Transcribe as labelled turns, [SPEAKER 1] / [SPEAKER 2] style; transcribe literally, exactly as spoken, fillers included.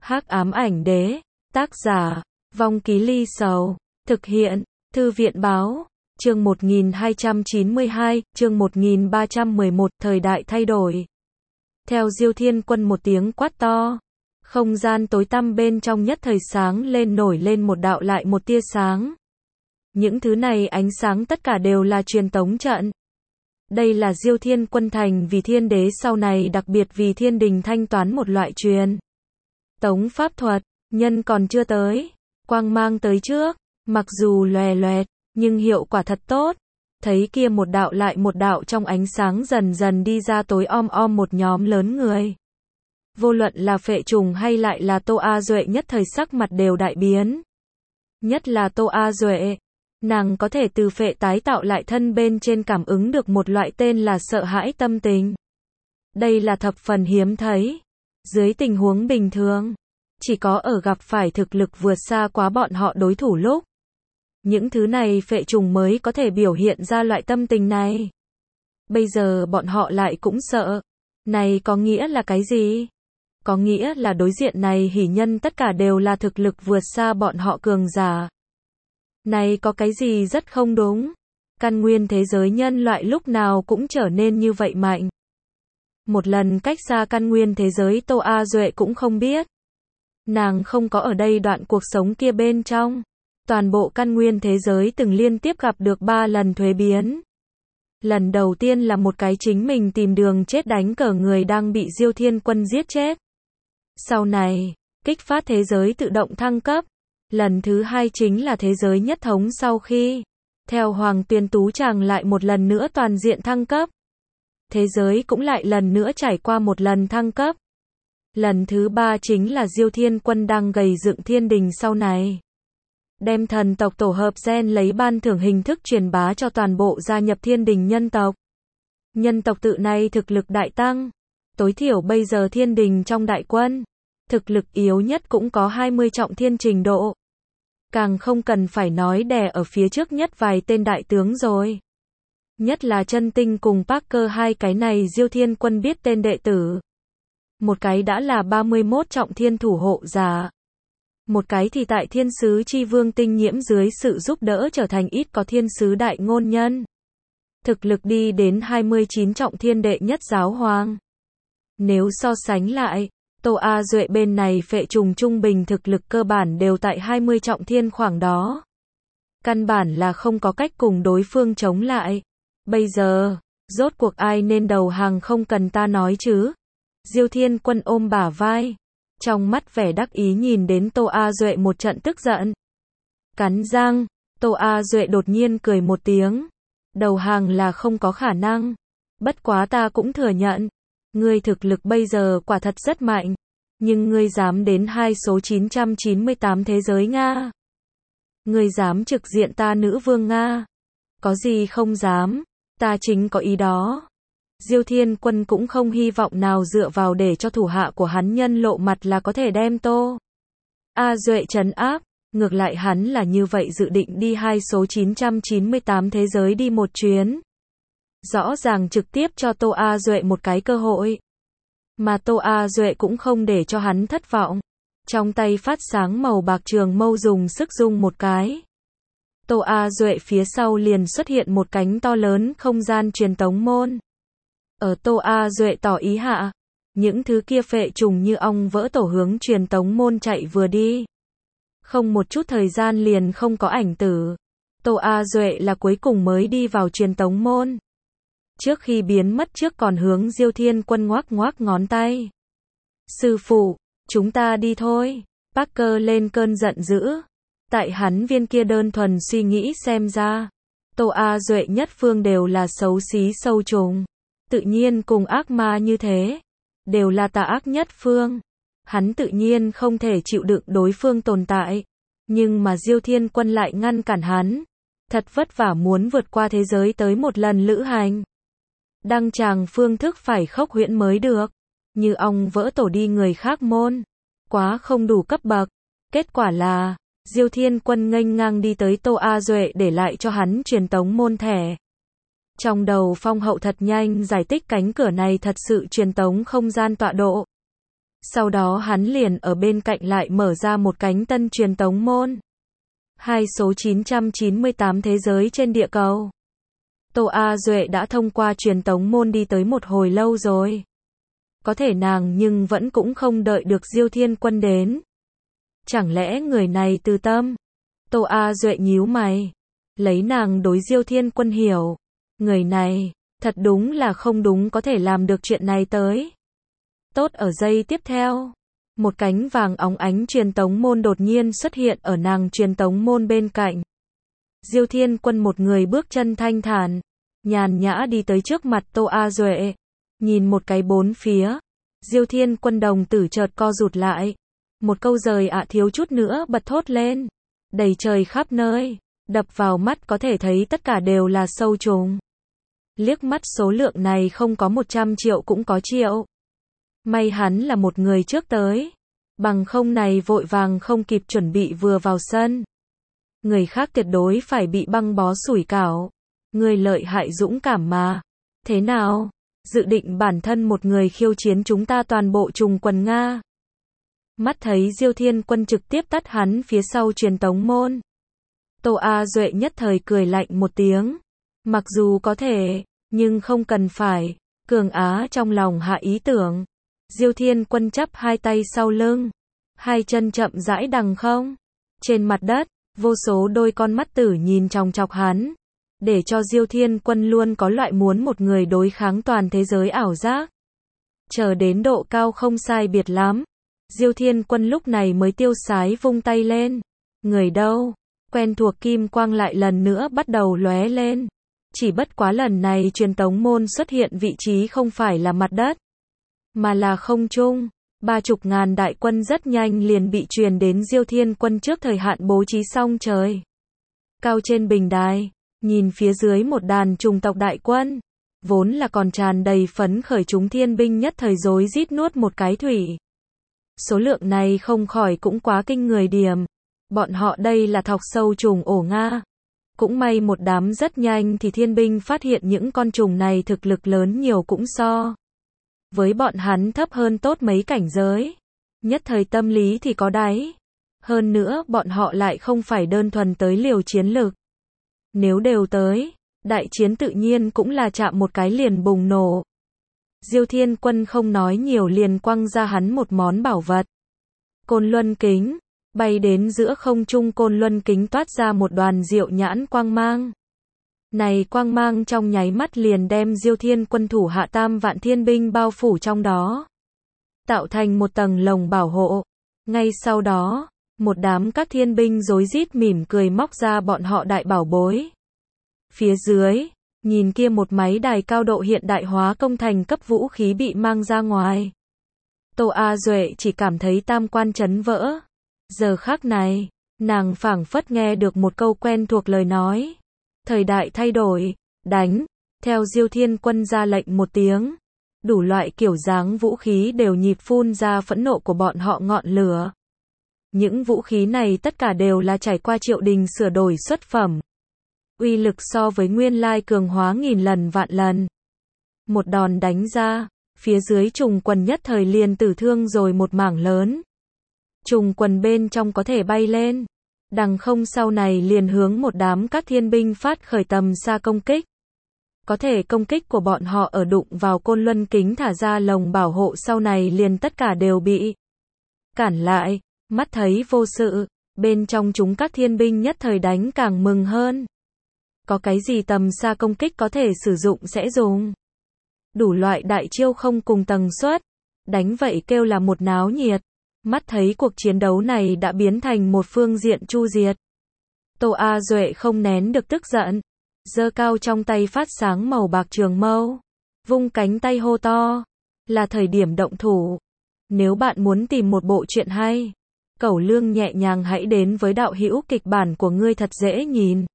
[SPEAKER 1] Hắc ám ảnh đế, tác giả, Vong Ký Ly Sầu, thực hiện, Thư viện báo, chương một nghìn hai trăm chín mươi hai, chương một nghìn ba trăm mười một, thời đại thay đổi. Theo Diêu Thiên Quân một tiếng quát to, không gian tối tăm bên trong nhất thời sáng lên, nổi lên một đạo lại một tia sáng. Những thứ này ánh sáng tất cả đều là truyền tống trận. Đây là Diêu Thiên Quân thành vì thiên đế sau này đặc biệt vì thiên đình thanh toán một loại truyền tống pháp thuật, nhân còn chưa tới, quang mang tới trước, mặc dù lòe loẹt, nhưng hiệu quả thật tốt. Thấy kia một đạo lại một đạo trong ánh sáng dần dần đi ra tối om om một nhóm lớn người. Vô luận là Phệ Trùng hay lại là Tô A Duệ nhất thời sắc mặt đều đại biến. Nhất là Tô A Duệ, nàng có thể từ phệ tái tạo lại thân bên trên cảm ứng được một loại tên là sợ hãi tâm tình. Đây là thập phần hiếm thấy. Dưới tình huống bình thường, chỉ có ở gặp phải thực lực vượt xa quá bọn họ đối thủ lúc, những thứ này Phệ Trùng mới có thể biểu hiện ra loại tâm tình này. Bây giờ bọn họ lại cũng sợ. Này có nghĩa là cái gì? Có nghĩa là đối diện này hỉ nhân tất cả đều là thực lực vượt xa bọn họ cường giả. Này có cái gì rất không đúng? Căn nguyên thế giới nhân loại lúc nào cũng trở nên như vậy mạnh. Một lần cách xa căn nguyên thế giới Tô A Duệ cũng không biết. Nàng không có ở đây đoạn cuộc sống kia bên trong. Toàn bộ căn nguyên thế giới từng liên tiếp gặp được ba lần thuế biến. Lần đầu tiên là một cái chính mình tìm đường chết đánh cờ người đang bị Diêu Thiên Quân giết chết. Sau này, kích phát thế giới tự động thăng cấp. Lần thứ hai chính là thế giới nhất thống sau khi, theo Hoàng Tuyên Tú Tràng lại một lần nữa toàn diện thăng cấp. Thế giới cũng lại lần nữa trải qua một lần thăng cấp. Lần thứ ba chính là Diêu Thiên Quân đang gầy dựng thiên đình sau này. Đem thần tộc tổ hợp gen lấy ban thưởng hình thức truyền bá cho toàn bộ gia nhập thiên đình nhân tộc. Nhân tộc tự này thực lực đại tăng. Tối thiểu bây giờ thiên đình trong đại quân, thực lực yếu nhất cũng có hai mươi trọng thiên trình độ. Càng không cần phải nói đè ở phía trước nhất vài tên đại tướng rồi. Nhất là Chân Tinh cùng Parker hai cái này Diêu Thiên Quân biết tên đệ tử. Một cái đã là ba mươi mốt trọng thiên thủ hộ giả. Một cái thì tại thiên sứ chi vương tinh nhiễm dưới sự giúp đỡ trở thành ít có thiên sứ đại ngôn nhân. Thực lực đi đến hai mươi chín trọng thiên đệ nhất giáo hoàng. Nếu so sánh lại, Tô A Duệ bên này Phệ Trùng trung bình thực lực cơ bản đều tại hai mươi trọng thiên khoảng đó. Căn bản là không có cách cùng đối phương chống lại. Bây giờ, rốt cuộc ai nên đầu hàng không cần ta nói chứ. Diêu Thiên Quân ôm bả vai, trong mắt vẻ đắc ý nhìn đến Tô A Duệ một trận tức giận. Cắn răng, Tô A Duệ đột nhiên cười một tiếng. Đầu hàng là không có khả năng. Bất quá ta cũng thừa nhận. Ngươi thực lực bây giờ quả thật rất mạnh. Nhưng ngươi dám đến hai số chín trăm chín mươi tám thế giới Nga. Ngươi dám trực diện ta nữ vương Nga. Có gì không dám. Ta chính có ý đó. Diêu Thiên Quân cũng không hy vọng nào dựa vào để cho thủ hạ của hắn nhân lộ mặt là có thể đem Tô A Duệ trấn áp. Ngược lại hắn là như vậy dự định đi hai số chín trăm chín mươi tám thế giới đi một chuyến. Rõ ràng trực tiếp cho Tô A Duệ một cái cơ hội. Mà Tô A Duệ cũng không để cho hắn thất vọng. Trong tay phát sáng màu bạc trường mâu dùng sức rung một cái. Tô A Duệ phía sau liền xuất hiện một cánh to lớn không gian truyền tống môn. Ở Tô A Duệ tỏ ý hạ, những thứ kia Phệ Trùng như ong vỡ tổ hướng truyền tống môn chạy vừa đi. Không một chút thời gian liền không có ảnh tử. Tô A Duệ là cuối cùng mới đi vào truyền tống môn. Trước khi biến mất trước còn hướng Diêu Thiên Quân ngoác ngoác ngón tay. Sư phụ, chúng ta đi thôi. Parker lên cơn giận dữ. Tại hắn viên kia đơn thuần suy nghĩ xem ra, Tô A Duệ nhất phương đều là xấu xí sâu trùng. Tự nhiên cùng ác ma như thế, đều là tà ác nhất phương. Hắn tự nhiên không thể chịu đựng đối phương tồn tại. Nhưng mà Diêu Thiên Quân lại ngăn cản hắn. Thật vất vả muốn vượt qua thế giới tới một lần lữ hành. Đăng tràng phương thức phải khốc huyễn mới được. Như ong vỡ tổ đi người khác môn. Quá không đủ cấp bậc. Kết quả là, Diêu Thiên Quân nghênh ngang đi tới Tô A Duệ để lại cho hắn truyền tống môn thẻ. Trong đầu Phong Hậu thật nhanh giải thích cánh cửa này thật sự truyền tống không gian tọa độ. Sau đó hắn liền ở bên cạnh lại mở ra một cánh tân truyền tống môn. Hai số chín trăm chín mươi tám thế giới trên địa cầu. Tô A Duệ đã thông qua truyền tống môn đi tới một hồi lâu rồi. Có thể nàng nhưng vẫn cũng không đợi được Diêu Thiên Quân đến. Chẳng lẽ người này từ tâm? Tô A Duệ nhíu mày. Lấy nàng đối Diêu Thiên Quân hiểu. Người này, thật đúng là không đúng có thể làm được chuyện này tới. Tốt ở giây tiếp theo. Một cánh vàng óng ánh truyền tống môn đột nhiên xuất hiện ở nàng truyền tống môn bên cạnh. Diêu Thiên Quân một người bước chân thanh thản, nhàn nhã đi tới trước mặt Tô A Duệ. Nhìn một cái bốn phía. Diêu Thiên Quân đồng tử chợt co rụt lại. Một câu rời ạ thiếu chút nữa bật thốt lên. Đầy trời khắp nơi. Đập vào mắt có thể thấy tất cả đều là sâu trùng. Liếc mắt số lượng này không có một trăm triệu cũng có triệu. May hắn là một người trước tới. Bằng không này vội vàng không kịp chuẩn bị vừa vào sân. Người khác tuyệt đối phải bị băng bó sủi cảo. Người lợi hại dũng cảm mà. Thế nào? Dự định bản thân một người khiêu chiến chúng ta toàn bộ trùng quần Nga. Mắt thấy Diêu Thiên Quân trực tiếp tắt hắn phía sau truyền tống môn. Tô A Duệ nhất thời cười lạnh một tiếng. Mặc dù có thể, nhưng không cần phải. Cường Á trong lòng hạ ý tưởng. Diêu Thiên Quân chắp hai tay sau lưng. Hai chân chậm rãi đằng không. Trên mặt đất, vô số đôi con mắt tử nhìn chòng chọc hắn. Để cho Diêu Thiên Quân luôn có loại muốn một người đối kháng toàn thế giới ảo giác. Chờ đến độ cao không sai biệt lắm. Diêu Thiên Quân lúc này mới tiêu sái vung tay lên. Người đâu? Quen thuộc kim quang lại lần nữa bắt đầu lóe lên. Chỉ bất quá lần này truyền tống môn xuất hiện vị trí không phải là mặt đất, mà là không trung. Ba chục ngàn đại quân rất nhanh liền bị truyền đến Diêu Thiên Quân trước thời hạn bố trí xong trời. Cao trên bình đài, nhìn phía dưới một đàn trùng tộc đại quân. Vốn là còn tràn đầy phấn khởi chúng thiên binh nhất thời rối rít nuốt một cái thủy. Số lượng này không khỏi cũng quá kinh người điểm. Bọn họ đây là thọc sâu trùng ổ Nga. Cũng may một đám rất nhanh thì thiên binh phát hiện những con trùng này thực lực lớn nhiều cũng so với bọn hắn thấp hơn tốt mấy cảnh giới. Nhất thời tâm lý thì có đáy. Hơn nữa bọn họ lại không phải đơn thuần tới liều chiến lực. Nếu đều tới, đại chiến tự nhiên cũng là chạm một cái liền bùng nổ. Diêu Thiên Quân không nói nhiều liền quăng ra hắn một món bảo vật. Côn Luân Kính. Bay đến giữa không trung Côn Luân Kính toát ra một đoàn diệu nhãn quang mang. Này quang mang trong nháy mắt liền đem Diêu Thiên Quân thủ hạ tam vạn thiên binh bao phủ trong đó. Tạo thành một tầng lồng bảo hộ. Ngay sau đó, một đám các thiên binh rối rít mỉm cười móc ra bọn họ đại bảo bối. Phía dưới, nhìn kia một máy đài cao độ hiện đại hóa công thành cấp vũ khí bị mang ra ngoài. Tô A Duệ chỉ cảm thấy tam quan chấn vỡ. Giờ khắc này, nàng phảng phất nghe được một câu quen thuộc lời nói. Thời đại thay đổi, đánh, theo Diêu Thiên Quân ra lệnh một tiếng. Đủ loại kiểu dáng vũ khí đều nhịp phun ra phẫn nộ của bọn họ ngọn lửa. Những vũ khí này tất cả đều là trải qua triều đình sửa đổi xuất phẩm. Uy lực so với nguyên lai cường hóa nghìn lần vạn lần. Một đòn đánh ra, phía dưới trùng quần nhất thời liền tử thương rồi một mảng lớn. Trùng quần bên trong có thể bay lên. Đằng không sau này liền hướng một đám các thiên binh phát khởi tầm xa công kích. Có thể công kích của bọn họ ở đụng vào Côn Luân Kính thả ra lồng bảo hộ sau này liền tất cả đều bị cản lại. Mắt thấy vô sự, bên trong chúng các thiên binh nhất thời đánh càng mừng hơn. Có cái gì tầm xa công kích có thể sử dụng sẽ dùng. Đủ loại đại chiêu không cùng tầng suất. Đánh vậy kêu là một náo nhiệt. Mắt thấy cuộc chiến đấu này đã biến thành một phương diện chu diệt. Tô A Duệ không nén được tức giận. Giơ cao trong tay phát sáng màu bạc trường mâu. Vung cánh tay hô to. Là thời điểm động thủ. Nếu bạn muốn tìm một bộ truyện hay, cẩu lương nhẹ nhàng hãy đến với đạo hữu kịch bản của ngươi thật dễ nhìn.